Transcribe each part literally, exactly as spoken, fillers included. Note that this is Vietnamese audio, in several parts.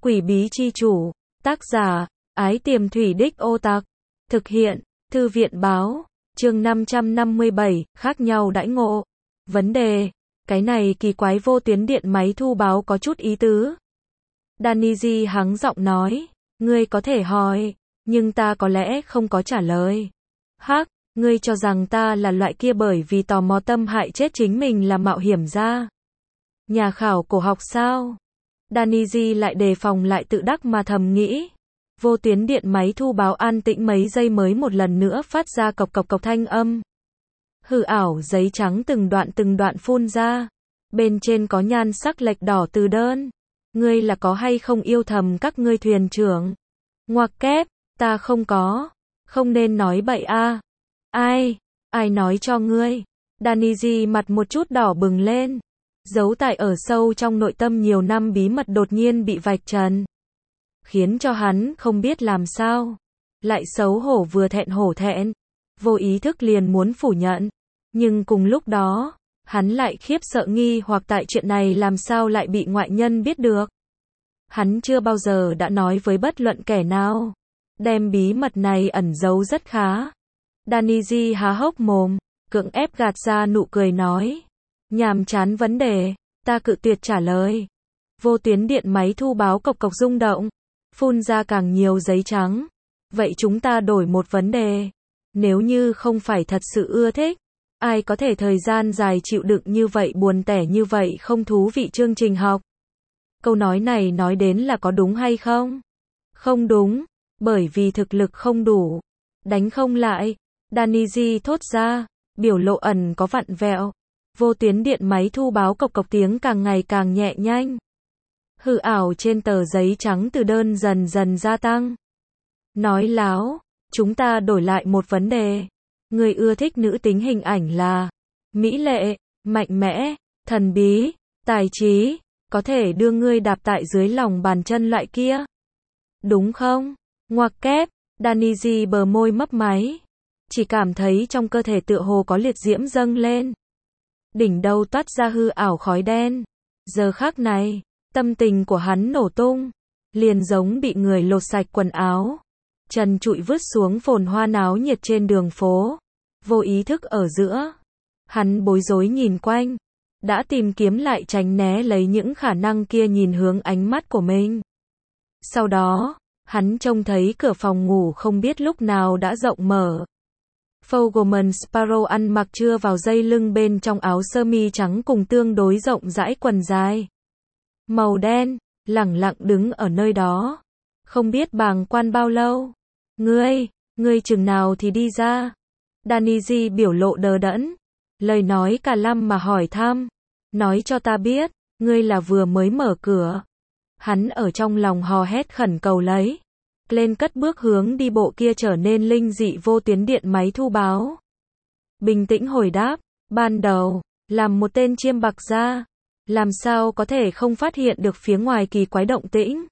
Quỷ bí chi chủ, tác giả, Ái Tiềm Thủy Đích Ô Tặc, thực hiện, Thư viện báo, chương năm trăm năm mươi bảy, khác nhau đãi ngộ. Vấn đề, cái này kỳ quái vô tuyến điện máy thu báo có chút ý tứ. Daniji hắng giọng nói, ngươi có thể hỏi, nhưng ta có lẽ không có trả lời. Hắc, ngươi cho rằng ta là loại kia bởi vì tò mò tâm hại chết chính mình là mạo hiểm gia. Nhà khảo cổ học sao? Daniji lại đề phòng lại tự đắc mà thầm nghĩ. Vô tuyến điện máy thu báo an tĩnh mấy giây mới một lần nữa phát ra cộc cộc cộc thanh âm. Hư ảo giấy trắng từng đoạn từng đoạn phun ra. Bên trên có nhan sắc lệch đỏ từ đơn. Ngươi là có hay không yêu thầm các ngươi thuyền trưởng? Ngoặc kép, ta không có. Không nên nói bậy a. Ai? Ai nói cho ngươi? Daniji mặt một chút đỏ bừng lên. Giấu tại ở sâu trong nội tâm nhiều năm bí mật đột nhiên bị vạch trần. Khiến cho hắn không biết làm sao. Lại xấu hổ vừa thẹn hổ thẹn. Vô ý thức liền muốn phủ nhận. Nhưng cùng lúc đó, hắn lại khiếp sợ nghi hoặc tại chuyện này làm sao lại bị ngoại nhân biết được. Hắn chưa bao giờ đã nói với bất luận kẻ nào. Đem bí mật này ẩn giấu rất khá. Daniji há hốc mồm, cưỡng ép gạt ra nụ cười nói. Nhàm chán vấn đề, ta cự tuyệt trả lời. Vô tuyến điện máy thu báo cộc cộc rung động, phun ra càng nhiều giấy trắng. Vậy chúng ta đổi một vấn đề. Nếu như không phải thật sự ưa thích, ai có thể thời gian dài chịu đựng như vậy buồn tẻ như vậy không thú vị chương trình học? Câu nói này nói đến là có đúng hay không? Không đúng, bởi vì thực lực không đủ. Đánh không lại, Daniji thốt ra, biểu lộ ẩn có vặn vẹo. Vô tuyến điện máy thu báo cộc cộc tiếng càng ngày càng nhẹ nhanh. Hư ảo trên tờ giấy trắng từ đơn dần dần gia tăng. Nói láo, chúng ta đổi lại một vấn đề. Người ưa thích nữ tính hình ảnh là mỹ lệ, mạnh mẽ, thần bí, tài trí, có thể đưa ngươi đạp tại dưới lòng bàn chân loại kia. Đúng không? Ngoặc kép, Daniji bờ môi mấp máy. Chỉ cảm thấy trong cơ thể tựa hồ có liệt diễm dâng lên. Đỉnh đầu toát ra hư ảo khói đen. Giờ khắc này, tâm tình của hắn nổ tung. Liền giống bị người lột sạch quần áo. Trần trụi vứt xuống phồn hoa náo nhiệt trên đường phố. Vô ý thức ở giữa. Hắn bối rối nhìn quanh. Đã tìm kiếm lại tránh né lấy những khả năng kia nhìn hướng ánh mắt của mình. Sau đó, hắn trông thấy cửa phòng ngủ không biết lúc nào đã rộng mở. Fogelman Sparrow ăn mặc chưa vào dây lưng bên trong áo sơ mi trắng cùng tương đối rộng rãi quần dài màu đen, lẳng lặng đứng ở nơi đó. Không biết bàng quan bao lâu. Ngươi, ngươi chừng nào thì đi ra? Daniji biểu lộ đờ đẫn. Lời nói cả lăm mà hỏi thăm. Nói cho ta biết, ngươi là vừa mới mở cửa. Hắn ở trong lòng hò hét khẩn cầu lấy. Lên cất bước hướng đi bộ kia trở nên linh dị vô tuyến điện máy thu báo. Bình tĩnh hồi đáp, ban đầu, làm một tên chiêm bạc ra, làm sao có thể không phát hiện được phía ngoài kỳ quái động tĩnh.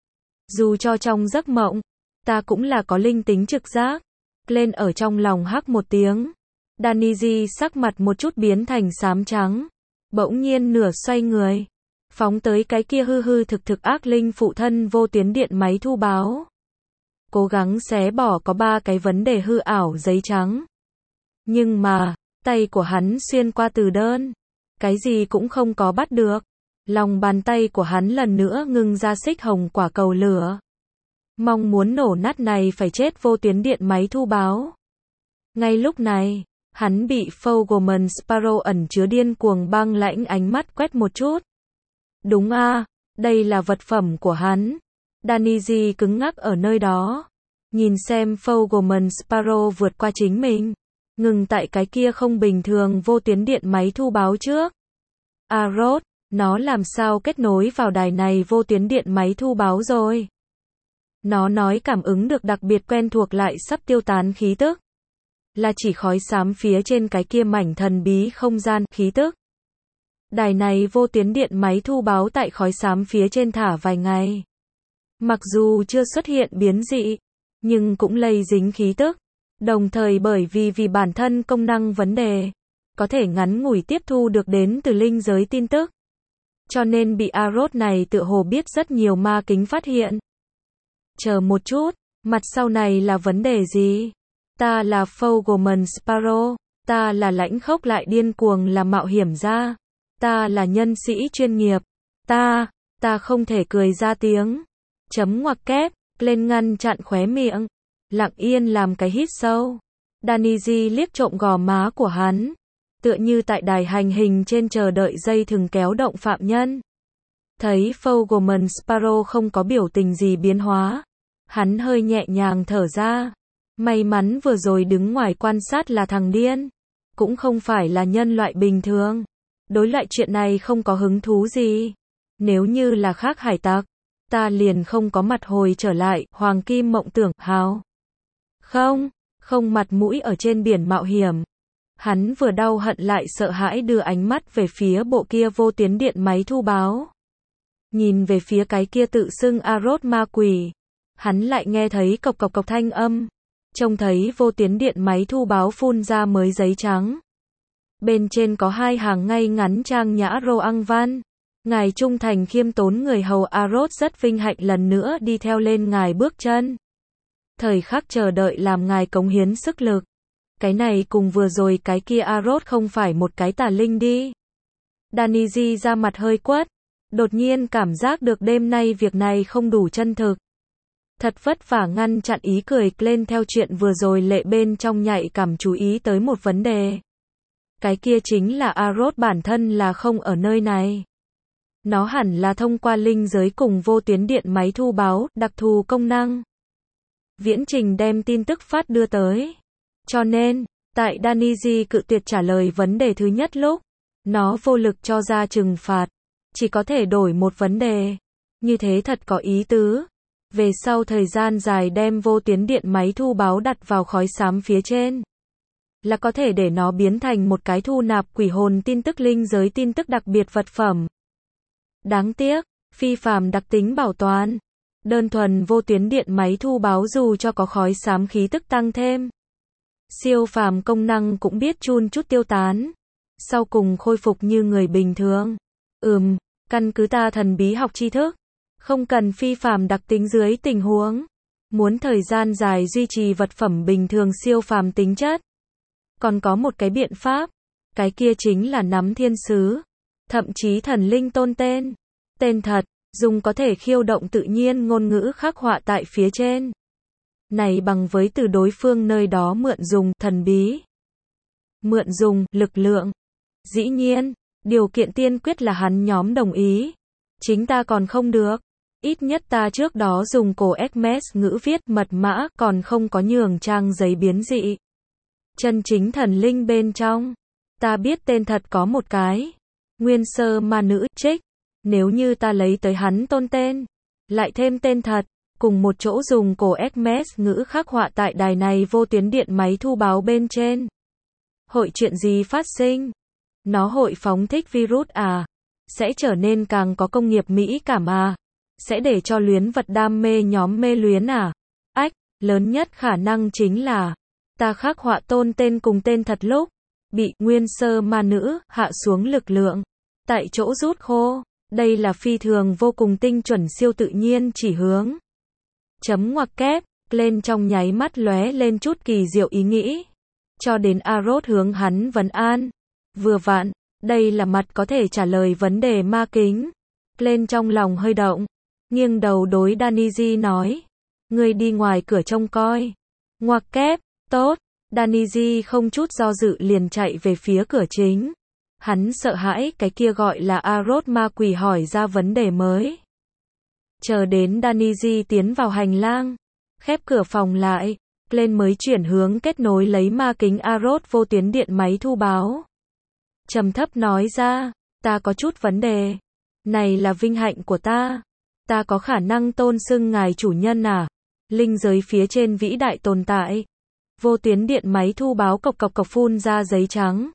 Dù cho trong giấc mộng, ta cũng là có linh tính trực giác. Lên ở trong lòng hắc một tiếng. Daniji sắc mặt một chút biến thành xám trắng. Bỗng nhiên nửa xoay người. Phóng tới cái kia hư hư thực thực ác linh phụ thân vô tuyến điện máy thu báo. Cố gắng xé bỏ có ba cái vấn đề hư ảo giấy trắng. Nhưng mà, tay của hắn xuyên qua từ đơn. Cái gì cũng không có bắt được. Lòng bàn tay của hắn lần nữa ngưng ra xích hồng quả cầu lửa. Mong muốn nổ nát này phải chết vô tuyến điện máy thu báo. Ngay lúc này, hắn bị Fogelman Sparrow ẩn chứa điên cuồng băng lãnh ánh mắt quét một chút. Đúng a, à, đây là vật phẩm của hắn. Daniji cứng ngắc ở nơi đó. Nhìn xem Fogelman Sparrow vượt qua chính mình. Ngừng tại cái kia không bình thường vô tuyến điện máy thu báo trước. Arrow, nó làm sao kết nối vào đài này vô tuyến điện máy thu báo rồi? Nó nói cảm ứng được đặc biệt quen thuộc lại sắp tiêu tán khí tức. Là chỉ khói xám phía trên cái kia mảnh thần bí không gian khí tức. Đài này vô tuyến điện máy thu báo tại khói xám phía trên thả vài ngày. Mặc dù chưa xuất hiện biến dị, nhưng cũng lây dính khí tức. Đồng thời bởi vì vì bản thân công năng vấn đề, có thể ngắn ngủi tiếp thu được đến từ linh giới tin tức. Cho nên bị Arrow này tựa hồ biết rất nhiều ma kính phát hiện. Chờ một chút, mặt sau này là vấn đề gì? Ta là Fogelman Sparrow, ta là lãnh khốc lại điên cuồng là mạo hiểm gia, ta là nhân sĩ chuyên nghiệp, ta, ta không thể cười ra tiếng. Chấm ngoặc kép, lên ngăn chặn khóe miệng, lặng yên làm cái hít sâu. Danny liếc trộm gò má của hắn, tựa như tại đài hành hình trên chờ đợi dây thừng kéo động phạm nhân. Thấy Fogelman Sparrow không có biểu tình gì biến hóa, hắn hơi nhẹ nhàng thở ra. May mắn vừa rồi đứng ngoài quan sát là thằng điên, cũng không phải là nhân loại bình thường. Đối loại chuyện này không có hứng thú gì. Nếu như là khác hải tặc, ta liền không có mặt hồi trở lại, hoàng kim mộng tưởng, hào. Không, không mặt mũi ở trên biển mạo hiểm. Hắn vừa đau hận lại sợ hãi đưa ánh mắt về phía bộ kia vô tuyến điện máy thu báo. Nhìn về phía cái kia tự xưng Arrow ma quỷ. Hắn lại nghe thấy cộc cộc cộc thanh âm. Trông thấy vô tuyến điện máy thu báo phun ra mới giấy trắng. Bên trên có hai hàng ngay ngắn trang nhã rô ăn văn. Ngài trung thành khiêm tốn người hầu Arrow rất vinh hạnh lần nữa đi theo lên ngài bước chân. Thời khắc chờ đợi làm ngài cống hiến sức lực. Cái này cùng vừa rồi cái kia Arrow không phải một cái tà linh đi. Danny ra mặt hơi quất. Đột nhiên cảm giác được đêm nay việc này không đủ chân thực. Thật vất vả ngăn chặn ý cười lên theo chuyện vừa rồi lệ bên trong nhạy cảm chú ý tới một vấn đề. Cái kia chính là Arrow bản thân là không ở nơi này. Nó hẳn là thông qua linh giới cùng vô tuyến điện máy thu báo, đặc thù công năng. Viễn trình đem tin tức phát đưa tới. Cho nên, tại Danny cự tuyệt trả lời vấn đề thứ nhất lúc, nó vô lực cho ra trừng phạt. Chỉ có thể đổi một vấn đề. Như thế thật có ý tứ. Về sau thời gian dài đem vô tuyến điện máy thu báo đặt vào khói xám phía trên. Là có thể để nó biến thành một cái thu nạp quỷ hồn tin tức linh giới tin tức đặc biệt vật phẩm. Đáng tiếc, phi phàm đặc tính bảo toàn. Đơn thuần vô tuyến điện máy thu báo dù cho có khói xám khí tức tăng thêm. Siêu phàm công năng cũng biết chun chút tiêu tán. Sau cùng khôi phục như người bình thường. Ừm, căn cứ ta thần bí học tri thức. Không cần phi phàm đặc tính dưới tình huống. Muốn thời gian dài duy trì vật phẩm bình thường siêu phàm tính chất. Còn có một cái biện pháp. Cái kia chính là nắm thiên sứ. Thậm chí thần linh tôn tên. Tên thật, dùng có thể khiêu động tự nhiên ngôn ngữ khắc họa tại phía trên. Này bằng với từ đối phương nơi đó mượn dùng thần bí. Mượn dùng lực lượng. Dĩ nhiên, điều kiện tiên quyết là hắn nhóm đồng ý. Chính ta còn không được. Ít nhất ta trước đó dùng cổ Hermes ngữ viết mật mã còn không có nhường trang giấy biến dị. Chân chính thần linh bên trong. Ta biết tên thật có một cái. Nguyên sơ ma nữ trích. Nếu như ta lấy tới hắn tôn tên. Lại thêm tên thật. Cùng một chỗ dùng cổ Hermes ngữ khắc họa tại đài này vô tuyến điện máy thu báo bên trên. Hội chuyện gì phát sinh? Nó hội phóng thích virus à? Sẽ trở nên càng có công nghiệp mỹ cảm à? Sẽ để cho luyến vật đam mê nhóm mê luyến à? Ách, lớn nhất khả năng chính là ta khắc họa tôn tên cùng tên thật lúc bị nguyên sơ ma nữ hạ xuống lực lượng tại chỗ rút khô. Đây là phi thường vô cùng tinh chuẩn siêu tự nhiên chỉ hướng. Chấm ngoặc kép lên trong nháy mắt lóe lên chút kỳ diệu ý nghĩ. Cho đến Arrow hướng hắn vấn an. Vừa vặn, đây là mặt có thể trả lời vấn đề ma kính. Lên trong lòng hơi động. Nghiêng đầu đối Danny nói. Ngươi đi ngoài cửa trông coi. Ngoặc kép, tốt. Danny không chút do dự liền chạy về phía cửa chính. Hắn sợ hãi cái kia gọi là Arrow ma quỷ hỏi ra vấn đề mới. Chờ đến Danny tiến vào hành lang. Khép cửa phòng lại. Lên mới chuyển hướng kết nối lấy ma kính Arrow vô tuyến điện máy thu báo. Trầm thấp nói ra. Ta có chút vấn đề. Này là vinh hạnh của ta. Ta có khả năng tôn xưng ngài chủ nhân à? Linh giới phía trên vĩ đại tồn tại. Vô tuyến điện máy thu báo cộc cộc cộc phun ra giấy trắng.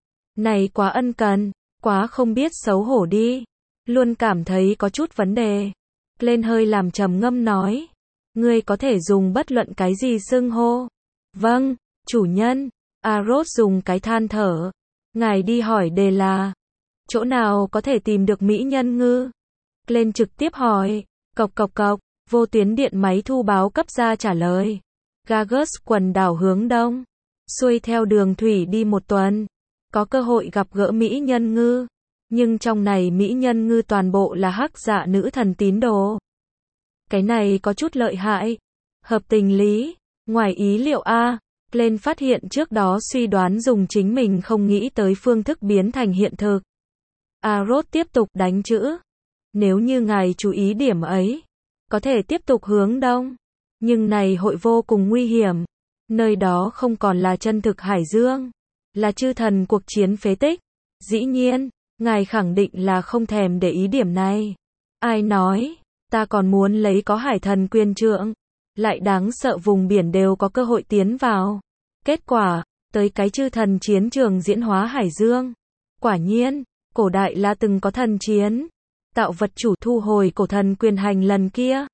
Này quá ân cần, quá không biết xấu hổ đi. Luôn cảm thấy có chút vấn đề. Lên hơi làm trầm ngâm nói. Ngươi có thể dùng bất luận cái gì xưng hô. Vâng, chủ nhân. Arrow dùng cái than thở. Ngài đi hỏi đề là. Chỗ nào có thể tìm được mỹ nhân ngư? Lên trực tiếp hỏi. Cộc cộc cộc, vô tuyến điện máy thu báo cấp ra trả lời. Gagus quần đảo hướng đông. Xuôi theo đường thủy đi một tuần. Có cơ hội gặp gỡ mỹ nhân ngư. Nhưng trong này mỹ nhân ngư toàn bộ là hắc dạ nữ thần tín đồ. Cái này có chút lợi hại. Hợp tình lý. Ngoài ý liệu a. Lên phát hiện trước đó suy đoán dùng chính mình không nghĩ tới phương thức biến thành hiện thực. Arrow tiếp tục đánh chữ. Nếu như ngài chú ý điểm ấy, có thể tiếp tục hướng đông. Nhưng này hội vô cùng nguy hiểm. Nơi đó không còn là chân thực hải dương. Là chư thần cuộc chiến phế tích. Dĩ nhiên, ngài khẳng định là không thèm để ý điểm này. Ai nói, ta còn muốn lấy có hải thần quyền trượng. Lại đáng sợ vùng biển đều có cơ hội tiến vào. Kết quả, tới cái chư thần chiến trường diễn hóa hải dương. Quả nhiên, cổ đại là từng có thần chiến. Tạo vật chủ thu hồi cổ thần quyền hành lần kia.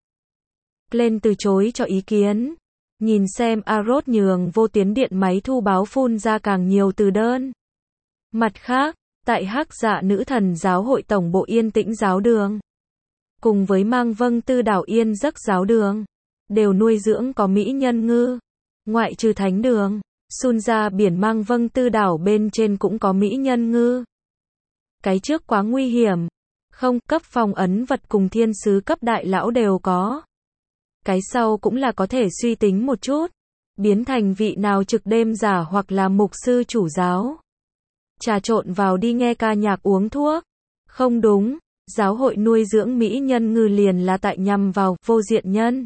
Lên từ chối cho ý kiến. Nhìn xem Arrow nhường vô tuyến điện máy thu báo phun ra càng nhiều từ đơn. Mặt khác, tại hắc dạ nữ thần giáo hội tổng bộ Yên Tĩnh giáo đường. Cùng với mang vâng tư đảo Yên Giấc giáo đường. Đều nuôi dưỡng có mỹ nhân ngư. Ngoại trừ thánh đường, Sun ra biển mang vâng tư đảo bên trên cũng có mỹ nhân ngư. Cái trước quá nguy hiểm. Không, cấp phong ấn vật cùng thiên sứ cấp đại lão đều có. Cái sau cũng là có thể suy tính một chút. Biến thành vị nào trực đêm giả hoặc là mục sư chủ giáo. Trà trộn vào đi nghe ca nhạc uống thuốc. Không đúng, giáo hội nuôi dưỡng mỹ nhân ngư liền là tại nhằm vào vô diện nhân.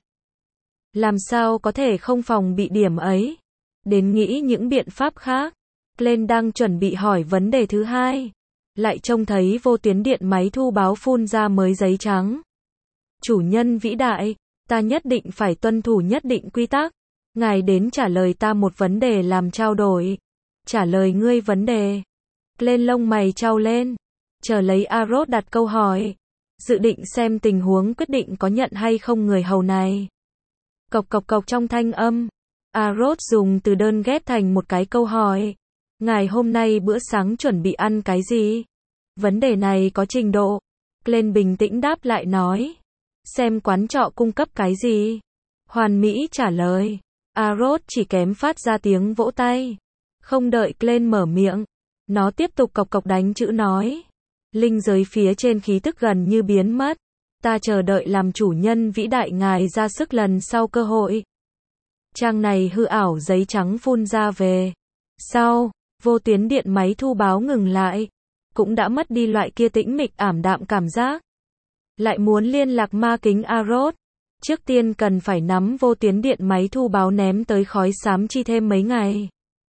Làm sao có thể không phòng bị điểm ấy? Đến nghĩ những biện pháp khác. Lên đang chuẩn bị hỏi vấn đề thứ hai. Lại trông thấy vô tuyến điện máy thu báo phun ra mới giấy trắng. Chủ nhân vĩ đại, ta nhất định phải tuân thủ nhất định quy tắc. Ngài đến trả lời ta một vấn đề làm trao đổi. Trả lời ngươi vấn đề. Lên lông mày trao lên. Chờ lấy Arrow đặt câu hỏi. Dự định xem tình huống quyết định có nhận hay không người hầu này. Cộc cộc cộc trong thanh âm. Arrow dùng từ đơn ghép thành một cái câu hỏi. Ngài hôm nay bữa sáng chuẩn bị ăn cái gì? Vấn đề này có trình độ. Glenn bình tĩnh đáp lại nói. Xem quán trọ cung cấp cái gì? Hoàn mỹ trả lời. Arrow chỉ kém phát ra tiếng vỗ tay. Không đợi Glenn mở miệng. Nó tiếp tục cộc cộc đánh chữ nói. Linh giới phía trên khí tức gần như biến mất. Ta chờ đợi làm chủ nhân vĩ đại ngài ra sức lần sau cơ hội. Trang này hư ảo giấy trắng phun ra về. Sau, vô tuyến điện máy thu báo ngừng lại. Cũng đã mất đi loại kia tĩnh mịch ảm đạm cảm giác. Lại muốn liên lạc ma kính Arrow. Trước tiên cần phải nắm vô tuyến điện máy thu báo ném tới khói xám chi thêm mấy ngày.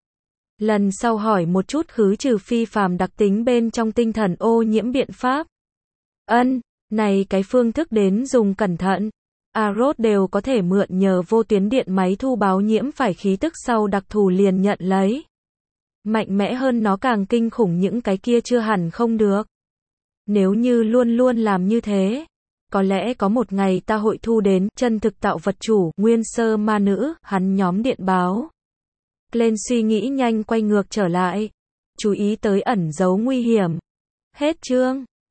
Lần sau hỏi một chút khứ trừ phi phàm đặc tính bên trong tinh thần ô nhiễm biện pháp. Ân, này cái phương thức đến dùng cẩn thận. Arrow đều có thể mượn nhờ vô tuyến điện máy thu báo nhiễm phải khí tức sau đặc thù liền nhận lấy. Mạnh mẽ hơn nó càng kinh khủng những cái kia chưa hẳn không được. Nếu như luôn luôn làm như thế, có lẽ có một ngày ta hội thu đến chân thực tạo vật chủ, nguyên sơ ma nữ, hắn nhóm điện báo. Lên suy nghĩ nhanh quay ngược trở lại. Chú ý tới ẩn dấu nguy hiểm. Hết chương.